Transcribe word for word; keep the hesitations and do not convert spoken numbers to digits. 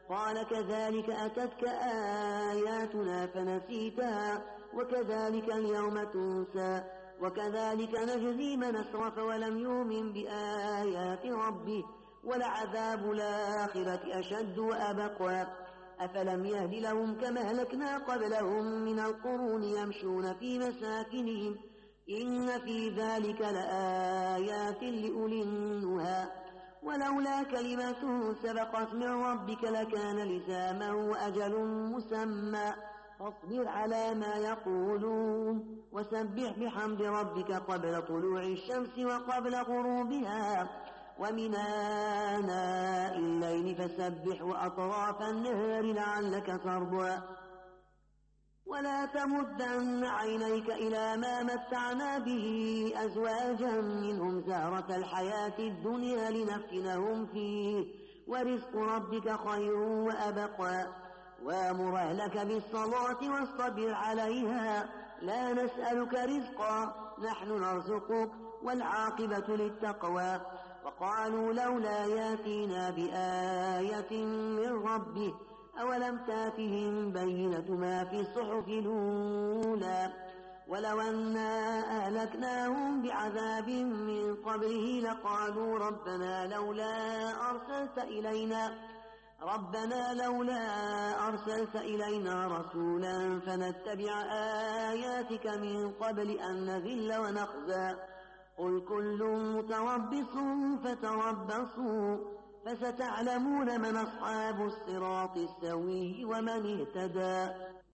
قال كذلك أتتك آياتنا فنسيتها وكذلك اليوم تنسى وكذلك نجزي من أسرف ولم يؤمن بآيات ربه ولعذاب الآخرة أشد وأبقى أفلم يهد لهم كما أهلكنا قبلهم من القرون يمشون في مساكنهم إن في ذلك لآيات لأولي النهى ولولا كلمة سبقت من ربك لكان لزاما وأجل مسمى فاصبر على ما يقولون وسبح بحمد ربك قبل طلوع الشمس وقبل غروبها ومن آناء الليل فسبح وأطراف النهار لعلك ترضى ولا تمدن عينيك إلى ما متعنا به أزواجا منهم زهرة الحياة الدنيا لنفتنهم فيه ورزق ربك خير وأبقى وامر أهلك بالصلاة واصطبر عليها لا نسألك رزقا نحن نرزقك والعاقبة للتقوى وقالوا لولا ياتينا بآية من ربه أولم تاتهم بينة ما في الصحف الأولى ولو أنا أهلكناهم بعذاب من قبله لقالوا ربنا لولا أرسلت إلينا ربنا لولا أرسلت إلينا رسولا فنتبع آياتك من قبل أن نذل ونخزى قل كل متربص فتربصوا فستعلمون من أصحاب الصراط السوي ومن اهتدى